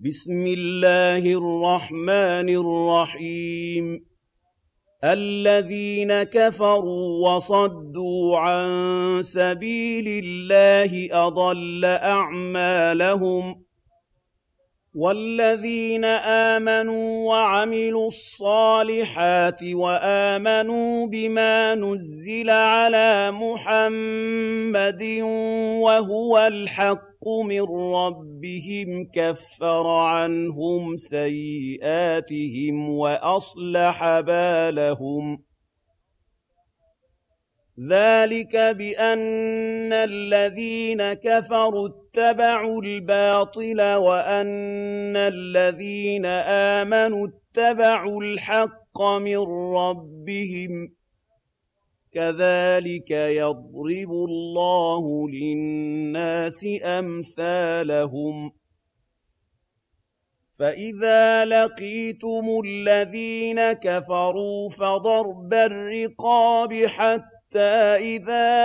بسم الله الرحمن الرحيم الذين كفروا وصدوا عن سبيل الله أضل أعمالهم والذين آمنوا وعملوا الصالحات وآمنوا بما نزل على محمد وهو الحق من ربهم كفر عنهم سيئاتهم وأصلح بالهم ذلك بأن الذين كفروا اتبعوا الباطل وأن الذين آمنوا اتبعوا الحق من ربهم كذلك يضرب الله للناس أمثالهم فإذا لقيتم الذين كفروا فضرب الرقاب حتى إذا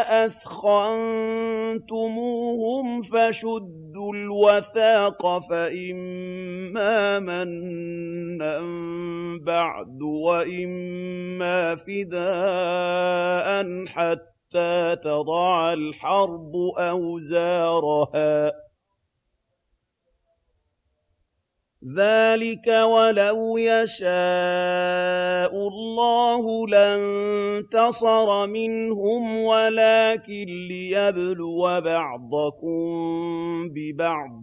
أثخنتموهم فشدوا الوثاق فإما منا بعد وإما فداء حتى تضع الحرب أوزارها ذلك ولو يشاء الله لانتصر منهم ولكن ليبلو بعضكم ببعض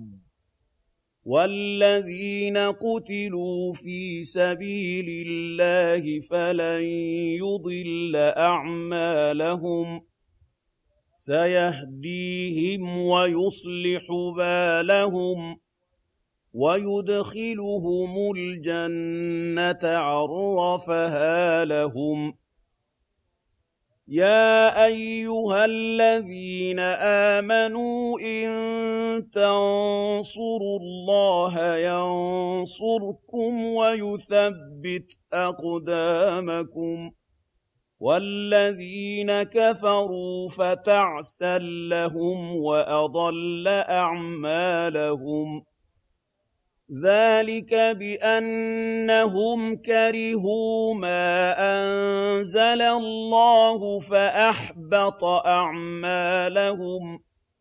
والذين قتلوا في سبيل الله فلن يضل أعمالهم سيهديهم ويصلح بالهم ويدخلهم الجنة عرفها لهم يا أيها الذين آمنوا إن تنصروا الله ينصركم ويثبت أقدامكم والذين كفروا فتعسا لهم وأضل أعمالهم ذلك بأنهم كرهوا ما أنزل الله فأحبط أعمالهم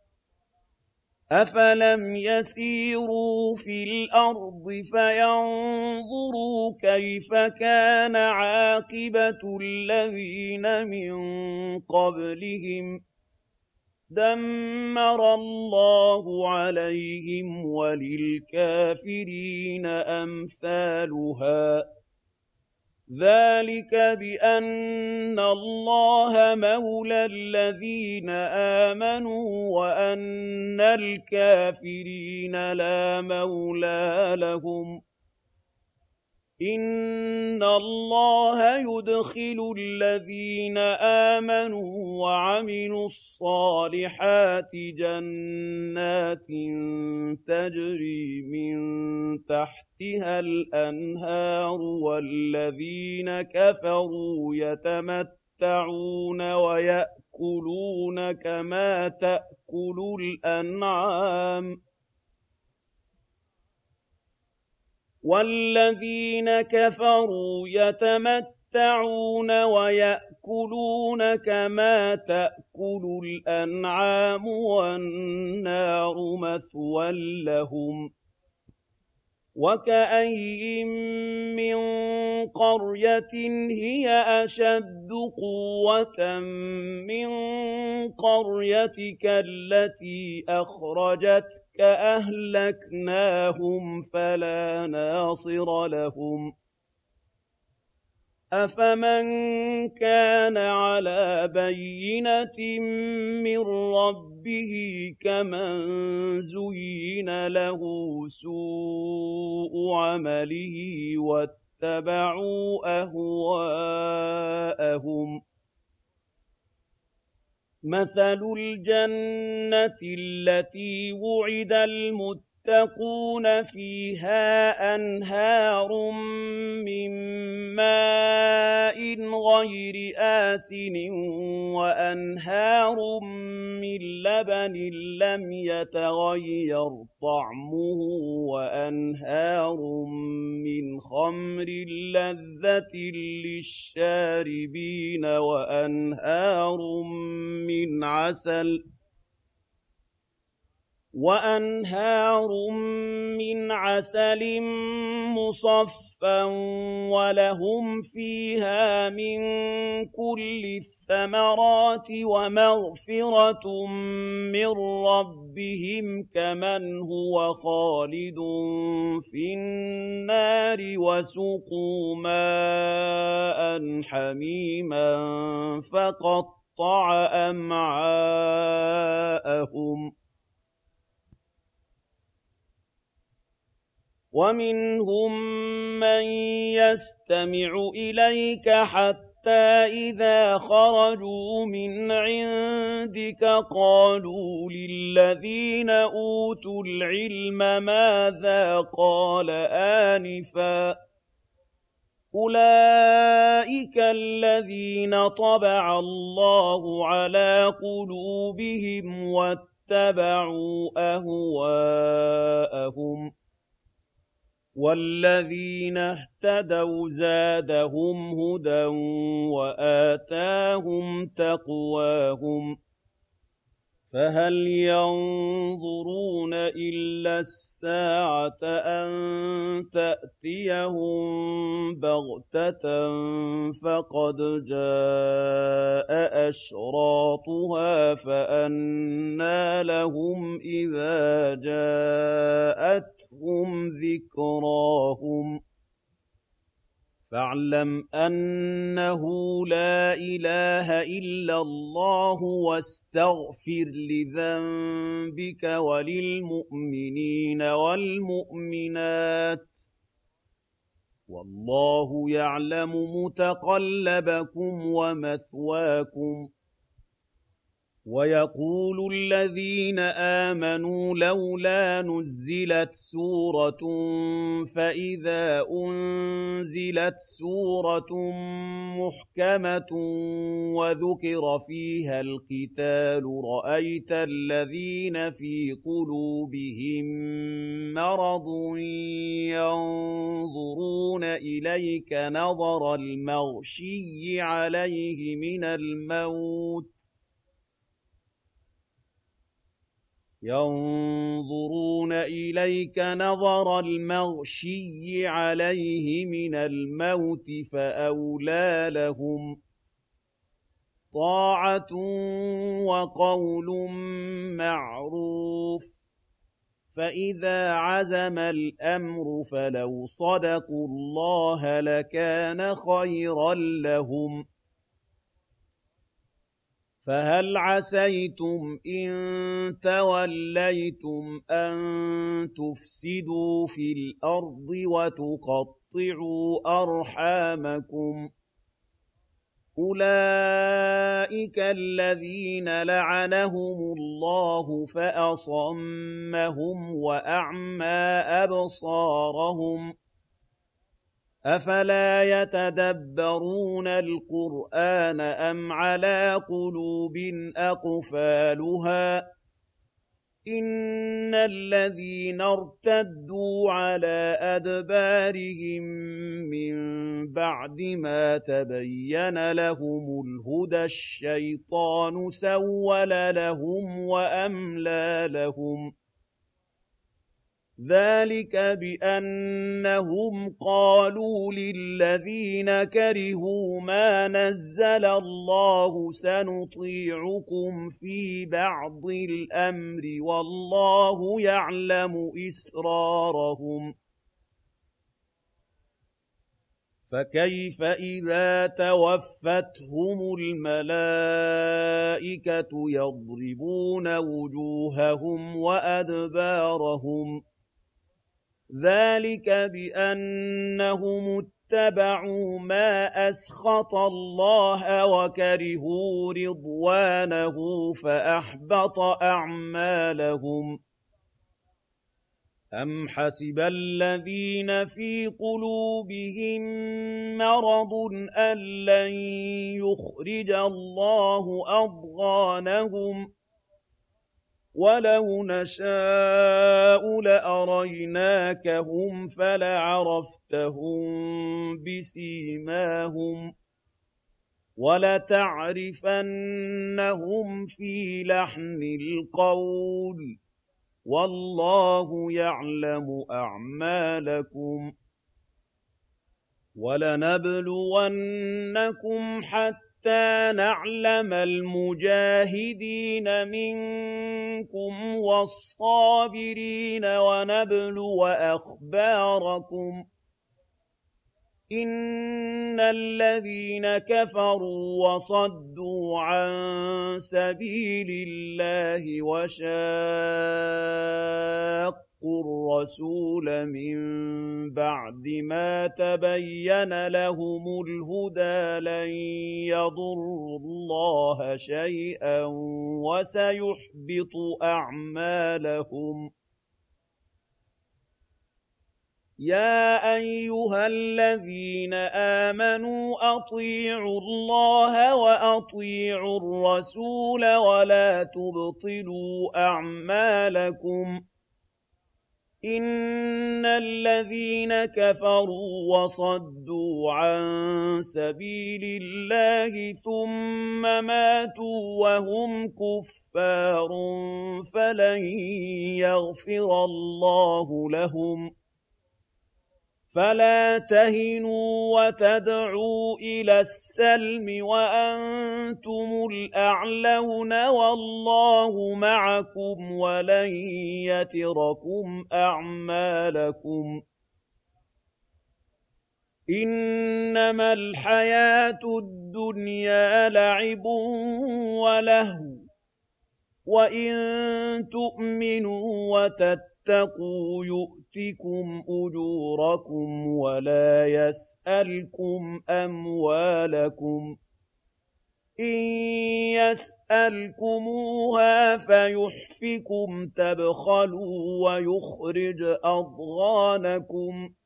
أفلم يسيروا في الأرض فينظروا كيف كان عاقبة الذين من قبلهم دمر الله عليهم وللكافرين أمثالها ذلك بأن الله مولى الذين آمنوا وأن الكافرين لا مولى لهم إن الله يدخل الذين آمنوا وعملوا الصالحات جنات تجري من تحتها الأنهار والذين كفروا يتمتعون ويأكلون كما تأكل الأنعام والذين كفروا يتمتعون ويأكلون كما تأكل الأنعام والنار مثوى لهم وكأين من قرية هي أشد قوة من قريتك التي أخرجتك أهلكناهم فلا ناصر لهم أفمن كان على بينة من ربه كمن زين له سوء عمله واتبعوا أهواءهم مثل الجنة التي وعد المتقين يتقون فيها أنهار من ماء غير آسن وأنهار من لبن لم يتغير طعمه وأنهار من خمر لذة للشاربين وأنهار من عسل مصفى ولهم فيها من كل الثمرات ومغفرة من ربهم كمن هو خالد في النار وسقوا ماء حميما فقطع أمعاءهم ومنهم من يستمع إليك حتى إذا خرجوا من عندك قالوا للذين أوتوا العلم ماذا قال آنفا أولئك الذين طبع الله على قلوبهم واتبعوا أهواءهم والذين اهتدوا زادهم هدى وآتاهم تقواهم فهل ينظرون إلا الساعة أن تأتيهم بغتة فقد جاء أشراطها فأنى لهم إذا جاءتهم ذكراهم فاعلم أنه لا إله إلا الله واستغفر لذنبك وللمؤمنين والمؤمنات والله يعلم متقلبكم ومثواكم ويقول الذين آمنوا لولا نزلت سورة فإذا أنزلت سورة محكمة وذكر فيها القتال رأيت الذين في قلوبهم مرض ينظرون إليك نظر المغشي عليه من الموت ينظرون إليك نظر المغشي عليه من الموت فأولى لهم طاعة وقول معروف فإذا عزم الأمر فلو صدقوا الله لكان خيرا لهم فهل عسيتم إن توليتم أن تفسدوا في الأرض وتقطعوا أرحامكم أولئك الذين لعنهم الله فأصمهم وأعمى أبصارهم أفلا يتدبرون القرآن أم على قلوب أقفالها إن الذين ارتدوا على أدبارهم من بعد ما تبين لهم الهدى الشيطان سول لهم وأملى لهم ذلك بأنهم قالوا للذين كرهوا ما نزل الله سنطيعكم في بعض الأمر والله يعلم إسرارهم فكيف إذا توفتهم الملائكة يضربون وجوههم وأدبارهم ذلك بأنهم اتبعوا ما أسخط الله وكرهوا رضوانه فأحبط أعمالهم أَمْ حَسِبَ الَّذِينَ فِي قُلُوبِهِم مَّرَضٌ أَن لَّن يُخْرِجَ اللَّهُ أَضْغَانَهُمْ ۚ وَلَوْ نَشَاءُ لَأَرَيْنَاكَهُمْ فَلَعَرَفْتَهُم بِسِيمَاهُمْ ۚ وَلَتَعْرِفَنَّهُمْ فِي لَحْنِ الْقَوْلِ ۚ وَاللَّهُ يَعْلَمُ أَعْمَالَكُمْ ۚ وَلَنَبْلُوَنَّكُمْ حَتَّىٰ نَعْلَمَ الْمُجَاهِدِينَ مِنكُمْ وَالصَّابِرِينَ وَنَبْلُوَ أَخْبَارَكُمْ ۚ إِنَّ الَّذِينَ كَفَرُوا وَصَدُّوا عَن سَبِيلِ اللَّهِ وَشَاقُّوا الرَّسُولَ مِن بَعْدِ مَا تَبَيَّنَ لَهُمُ الْهُدَىٰ لَن يَضُرُّوا اللَّهَ شَيْئًا وَسَيُحْبِطُ أَعْمَالَهُمْ. يَا أَيُّهَا الَّذِينَ آمَنُوا أَطِيعُوا اللَّهَ وَأَطِيعُوا الرَّسُولَ وَلَا تُبْطِلُوا أَعْمَالَكُمْ ۚ إِنَّ الَّذِينَ كَفَرُوا وَصَدُّوا عَن سَبِيلِ اللَّهِ ثُمَّ مَاتُوا وَهُمْ كُفَّارٌ فَلَن يَغْفِرَ اللَّهُ لَهُمْ ۖ فَلَا تَهِنُوا وَتَدْعُوا إِلَى السَّلْمِ وَأَنتُمُ الْأَعْلَوْنَ وَاللَّهُ مَعَكُمْ وَلَن يَتِرَكُمْ أَعْمَالَكُمْ ۚ إِنَّمَا الْحَيَاةُ الدُّنْيَا لَعِبٌ وَلَهْوٌ ۚ وَإِن تُؤْمِنُوا وَتَتَّقُوا يُؤْتِكُمْ أُجُورَكُمْ وَلَا يَسْأَلْكُمْ أَمْوَالَكُمْ ۖ إِن يَسْأَلْكُمُوهَا فَيُحْفِكُمْ تَبْخَلُوا وَيُخْرِجْ أَضْغَانَكُمْ ۖ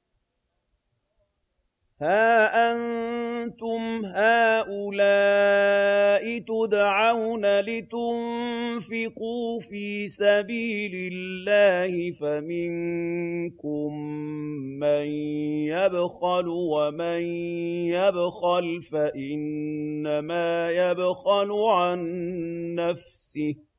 هَا أَنتُمْ هَٰؤُلَاءِ تُدْعَوْنَ لِتُنفِقُوا فِي سَبِيلِ اللَّهِ فَمِنكُم مَّن يَبْخَلُ ۖ وَمَن يَبْخَلْ فَإِنَّمَا يَبْخَلُ عَن نَّفْسِهِ ۚ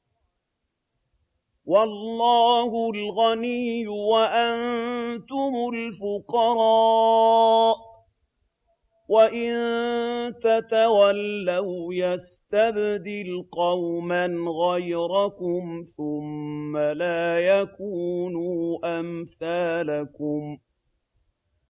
وَاللَّهُ الْغَنِيُّ وَأَنتُمُ الْفُقَرَاءُ ۚ وَإِن تَتَوَلَّوْا يَسْتَبْدِلْ قَوْمًا غَيْرَكُمْ ثُمَّ لَا يَكُونُوا أَمْثَالَكُمْ